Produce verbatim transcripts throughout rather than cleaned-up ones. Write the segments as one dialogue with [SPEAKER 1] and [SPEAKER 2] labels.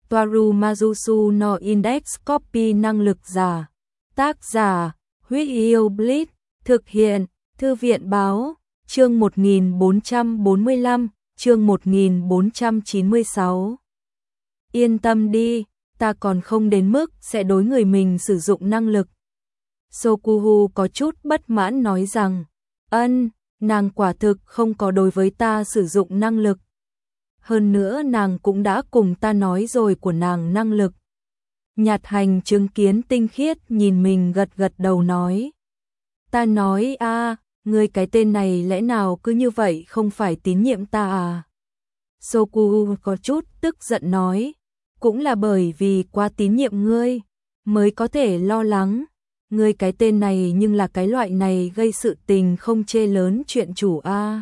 [SPEAKER 1] Toaru Majusu no Index Copy năng lực giả. Tác giả, Huyết Yêu Blitz, thực hiện, Thư viện báo, chương một nghìn bốn trăm bốn mươi lăm, chương một nghìn bốn trăm chín mươi sáu. Yên tâm đi, ta còn không đến mức sẽ đối người mình sử dụng năng lực. Sokuhu có chút bất mãn nói rằng, ân, nàng quả thực không có đối với ta sử dụng năng lực. Hơn nữa nàng cũng đã cùng ta nói rồi của nàng năng lực. Nhạt Hành chứng kiến Tinh Khiết nhìn mình gật gật đầu nói. Ta nói a, à, ngươi cái tên này lẽ nào cứ như vậy không phải tín nhiệm ta à? Sokuhu có chút tức giận nói, cũng là bởi vì quá tín nhiệm ngươi, mới có thể lo lắng. Ngươi cái tên này nhưng là cái loại này gây sự tình không chê lớn chuyện chủ a. À.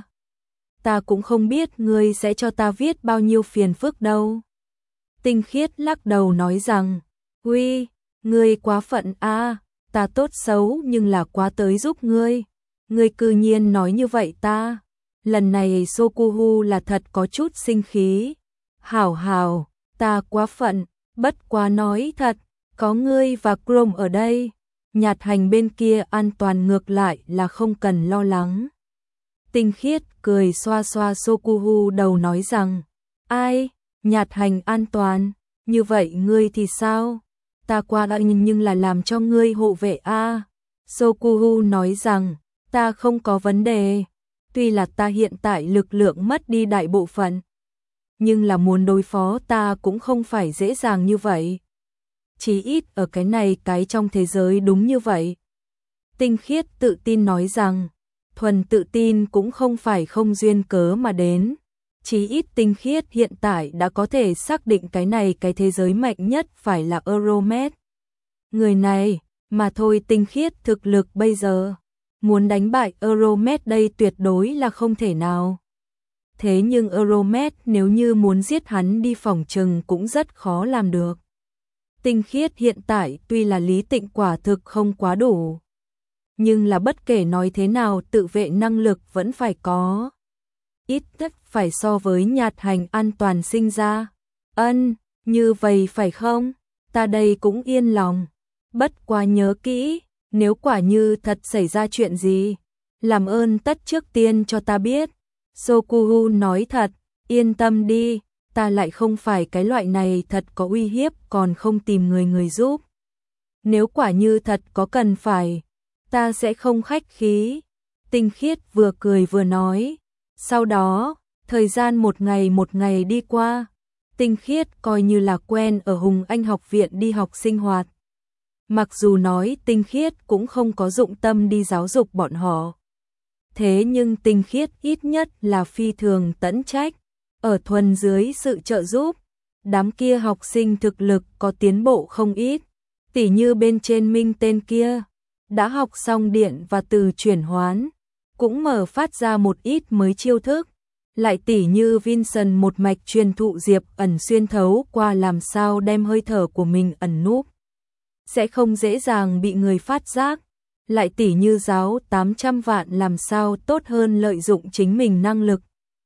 [SPEAKER 1] Ta cũng không biết ngươi sẽ cho ta viết bao nhiêu phiền phức đâu. Tinh Khiết lắc đầu nói rằng, uy, ngươi quá phận a, à, ta tốt xấu nhưng là quá tới giúp ngươi. Ngươi cư nhiên nói như vậy ta. Lần này Sokuhu là thật có chút sinh khí. Hảo hảo, ta quá phận, bất quá nói thật, có ngươi và Chrome ở đây. Nhạt Hành bên kia an toàn ngược lại là không cần lo lắng. Tinh Khiết cười xoa xoa Sokuhu đầu nói rằng, ai, Nhạt Hành an toàn, như vậy ngươi thì sao? Ta qua đã nhưng là làm cho ngươi hộ vệ a. À. Sokuhu nói rằng, ta không có vấn đề, tuy là ta hiện tại lực lượng mất đi đại bộ phận, nhưng là muốn đối phó ta cũng không phải dễ dàng như vậy. Chỉ ít ở cái này cái trong thế giới đúng như vậy. Tinh Khiết tự tin nói rằng, thuần tự tin cũng không phải không duyên cớ mà đến. Chỉ ít Tinh Khiết hiện tại đã có thể xác định cái này cái thế giới mạnh nhất phải là Euromed. Người này, mà thôi Tinh Khiết thực lực bây giờ, muốn đánh bại Euromed đây tuyệt đối là không thể nào. Thế nhưng Euromed nếu như muốn giết hắn đi phòng trừng cũng rất khó làm được. Tinh Khiết hiện tại tuy là lý tịnh quả thực không quá đủ, nhưng là bất kể nói thế nào tự vệ năng lực vẫn phải có. Ít nhất phải so với Nhạt Hành an toàn sinh ra. Ân, như vậy phải không? Ta đây cũng yên lòng. Bất quá nhớ kỹ, nếu quả như thật xảy ra chuyện gì, làm ơn tất trước tiên cho ta biết. Sokuhu nói thật, yên tâm đi, ta lại không phải cái loại này thật có uy hiếp còn không tìm người người giúp. Nếu quả như thật có cần phải, ta sẽ không khách khí. Tinh Khiết vừa cười vừa nói. Sau đó, thời gian một ngày một ngày đi qua, Tinh Khiết coi như là quen ở Hùng Anh học viện đi học sinh hoạt. Mặc dù nói Tinh Khiết cũng không có dụng tâm đi giáo dục bọn họ. Thế nhưng Tinh Khiết ít nhất là phi thường tận trách. Ở thuần dưới sự trợ giúp, đám kia học sinh thực lực có tiến bộ không ít. Tỉ như bên trên Minh tên kia, đã học xong điện và từ chuyển hoán, cũng mở phát ra một ít mới chiêu thức. Lại tỉ như Vincent một mạch truyền thụ Diệp ẩn xuyên thấu qua làm sao đem hơi thở của mình ẩn núp, sẽ không dễ dàng bị người phát giác. Lại tỉ như giáo tám trăm vạn làm sao tốt hơn lợi dụng chính mình năng lực.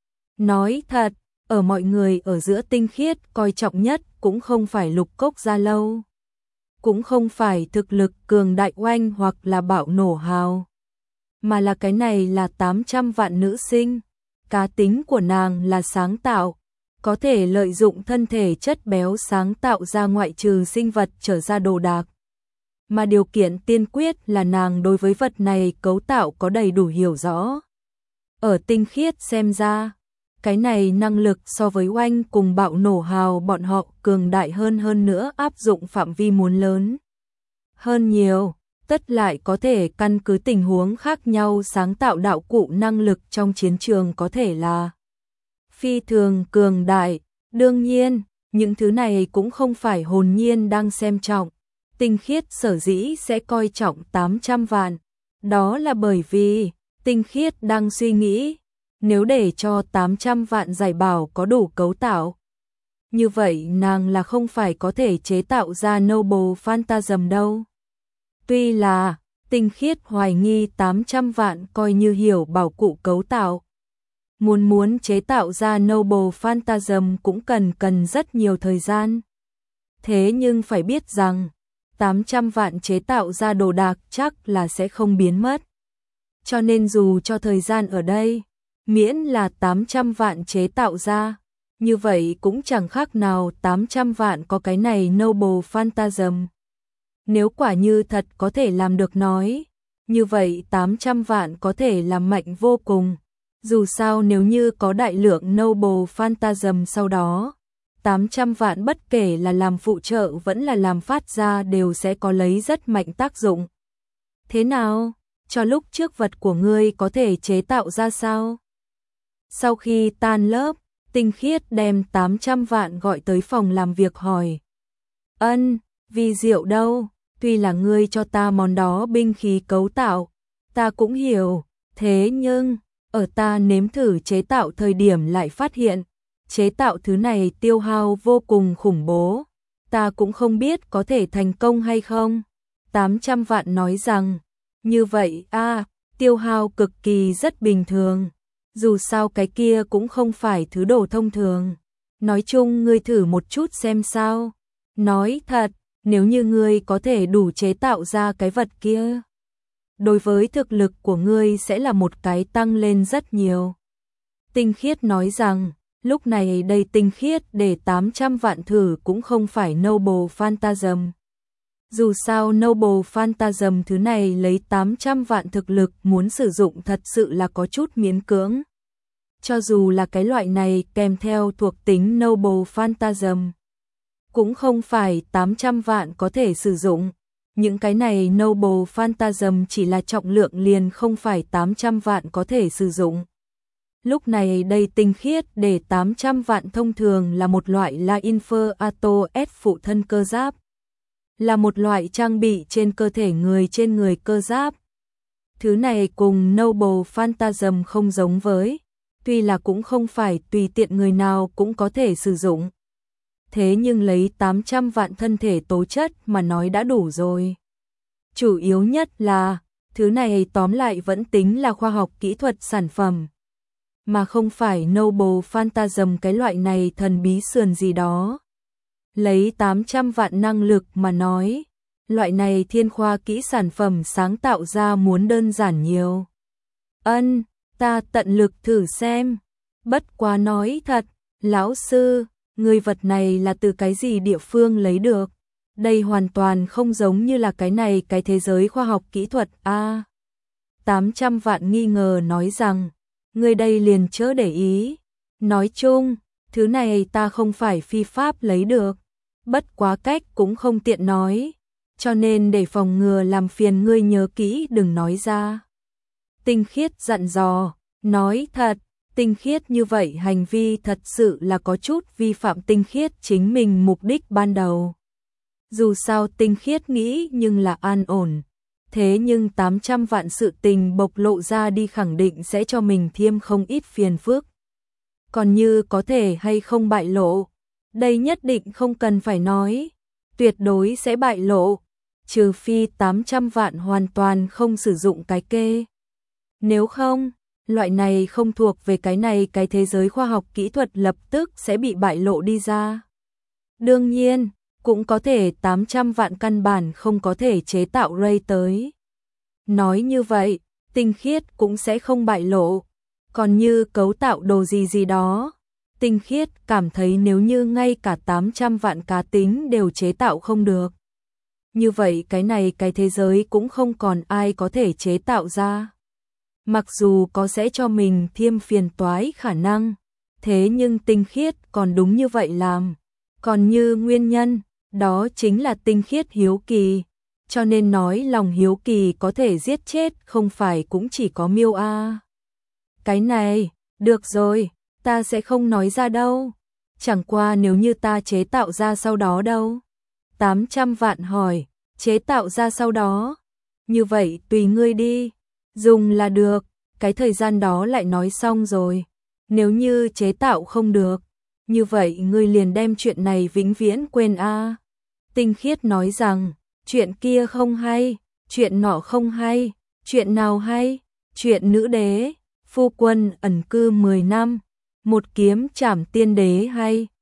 [SPEAKER 1] Nói thật, ở mọi người ở giữa Tinh Khiết coi trọng nhất cũng không phải Lục Cốc Gia Lâu, cũng không phải thực lực cường đại oanh hoặc là bạo nổ hào, mà là cái này là tám trăm vạn nữ sinh. Cá tính của nàng là sáng tạo, có thể lợi dụng thân thể chất béo sáng tạo ra ngoại trừ sinh vật trở ra đồ đạc. Mà điều kiện tiên quyết là nàng đối với vật này cấu tạo có đầy đủ hiểu rõ. Ở Tinh Khiết xem ra, cái này năng lực so với oanh cùng bạo nổ hào bọn họ cường đại hơn hơn nữa áp dụng phạm vi muốn lớn hơn nhiều. Tất lại có thể căn cứ tình huống khác nhau sáng tạo đạo cụ năng lực trong chiến trường có thể là phi thường cường đại. Đương nhiên, những thứ này cũng không phải hồn nhiên đang xem trọng. Tinh Khiết sở dĩ sẽ coi trọng tám trăm vạn. Đó là bởi vì Tinh Khiết đang suy nghĩ, nếu để cho tám trăm vạn giải bảo có đủ cấu tạo, như vậy nàng là không phải có thể chế tạo ra Noble Phantasm đâu. Tuy là Tinh Khiết hoài nghi tám trăm vạn coi như hiểu bảo cụ cấu tạo, muốn muốn chế tạo ra Noble Phantasm cũng cần cần rất nhiều thời gian. Thế nhưng phải biết rằng, tám trăm vạn chế tạo ra đồ đạc chắc là sẽ không biến mất. Cho nên dù cho thời gian ở đây, miễn là tám trăm vạn chế tạo ra, như vậy cũng chẳng khác nào tám trăm vạn có cái này Noble Phantasm. Nếu quả như thật có thể làm được nói, như vậy tám trăm vạn có thể làm mạnh vô cùng. Dù sao nếu như có đại lượng Noble Phantasm sau đó, tám trăm vạn bất kể là làm phụ trợ vẫn là làm phát ra đều sẽ có lấy rất mạnh tác dụng. Thế nào? Cho lúc trước vật của ngươi có thể chế tạo ra sao? Sau khi tan lớp, Tinh Khiết đem tám trăm vạn gọi tới phòng làm việc hỏi. Ân, vì diệu đâu, tuy là ngươi cho ta món đó binh khí cấu tạo, ta cũng hiểu, thế nhưng, ở ta nếm thử chế tạo thời điểm lại phát hiện, chế tạo thứ này tiêu hao vô cùng khủng bố, ta cũng không biết có thể thành công hay không. tám trăm vạn nói rằng, như vậy a, tiêu hao cực kỳ rất bình thường, dù sao cái kia cũng không phải thứ đồ thông thường. Nói chung ngươi thử một chút xem sao. Nói thật, nếu như ngươi có thể đủ chế tạo ra cái vật kia, đối với thực lực của ngươi sẽ là một cái tăng lên rất nhiều. Tinh Khiết nói rằng, lúc này đây Tinh Khiết để tám trăm vạn thử cũng không phải Noble Phantasm. Dù sao Noble Phantasm thứ này lấy tám trăm vạn thực lực muốn sử dụng thật sự là có chút miễn cưỡng. Cho dù là cái loại này kèm theo thuộc tính Noble Phantasm, cũng không phải tám trăm vạn có thể sử dụng. Những cái này Noble Phantasm chỉ là trọng lượng liền không phải tám trăm vạn có thể sử dụng. Lúc này đây Tinh Khiết để tám trăm vạn thông thường là một loại La Infernato S phụ thân cơ giáp. Là một loại trang bị trên cơ thể người trên người cơ giáp. Thứ này cùng Noble Phantasm không giống với, tuy là cũng không phải tùy tiện người nào cũng có thể sử dụng. Thế nhưng lấy tám trăm vạn thân thể tố chất mà nói đã đủ rồi. Chủ yếu nhất là, thứ này tóm lại vẫn tính là khoa học kỹ thuật sản phẩm, mà không phải Noble Phantasm cái loại này thần bí sườn gì đó. Lấy tám trăm vạn năng lực mà nói, loại này thiên khoa kỹ sản phẩm sáng tạo ra muốn đơn giản nhiều. Ân, ta tận lực thử xem. Bất quá nói thật, lão sư, người vật này là từ cái gì địa phương lấy được? Đây hoàn toàn không giống như là cái này cái thế giới khoa học kỹ thuật a. À, tám trăm vạn nghi ngờ nói rằng, người đây liền chớ để ý. Nói chung, thứ này ta không phải phi pháp lấy được. Bất quá cách cũng không tiện nói, cho nên để phòng ngừa làm phiền ngươi nhớ kỹ đừng nói ra. Tinh Khiết dặn dò, nói thật, Tinh Khiết như vậy hành vi thật sự là có chút vi phạm Tinh Khiết chính mình mục đích ban đầu. Dù sao Tinh Khiết nghĩ nhưng là an ổn, thế nhưng tám trăm vạn sự tình bộc lộ ra đi khẳng định sẽ cho mình thêm không ít phiền phức. Còn như có thể hay không bại lộ, đây nhất định không cần phải nói, tuyệt đối sẽ bại lộ, trừ phi tám trăm vạn hoàn toàn không sử dụng cái kê. Nếu không, loại này không thuộc về cái này cái thế giới khoa học kỹ thuật lập tức sẽ bị bại lộ đi ra. Đương nhiên, cũng có thể tám trăm vạn căn bản không có thể chế tạo ray tới. Nói như vậy, Tinh Khiết cũng sẽ không bại lộ. Còn như cấu tạo đồ gì gì đó, Tinh Khiết cảm thấy nếu như ngay cả tám trăm vạn cá tính đều chế tạo không được, như vậy cái này cái thế giới cũng không còn ai có thể chế tạo ra. Mặc dù có sẽ cho mình thêm phiền toái khả năng, thế nhưng Tinh Khiết còn đúng như vậy làm. Còn như nguyên nhân, đó chính là Tinh Khiết hiếu kỳ, cho nên nói lòng hiếu kỳ có thể giết chết không phải cũng chỉ có Miêu a. Cái này, được rồi, ta sẽ không nói ra đâu. Chẳng qua nếu như ta chế tạo ra sau đó đâu? tám trăm vạn hỏi, chế tạo ra sau đó? Như vậy tùy ngươi đi, dùng là được, cái thời gian đó lại nói xong rồi. Nếu như chế tạo không được, như vậy ngươi liền đem chuyện này vĩnh viễn quên a. Tinh Khiết nói rằng, chuyện kia không hay, chuyện nọ không hay, chuyện nào hay? Chuyện nữ đế, phu quân ẩn cư mười năm, một kiếm trảm tiên đế hay.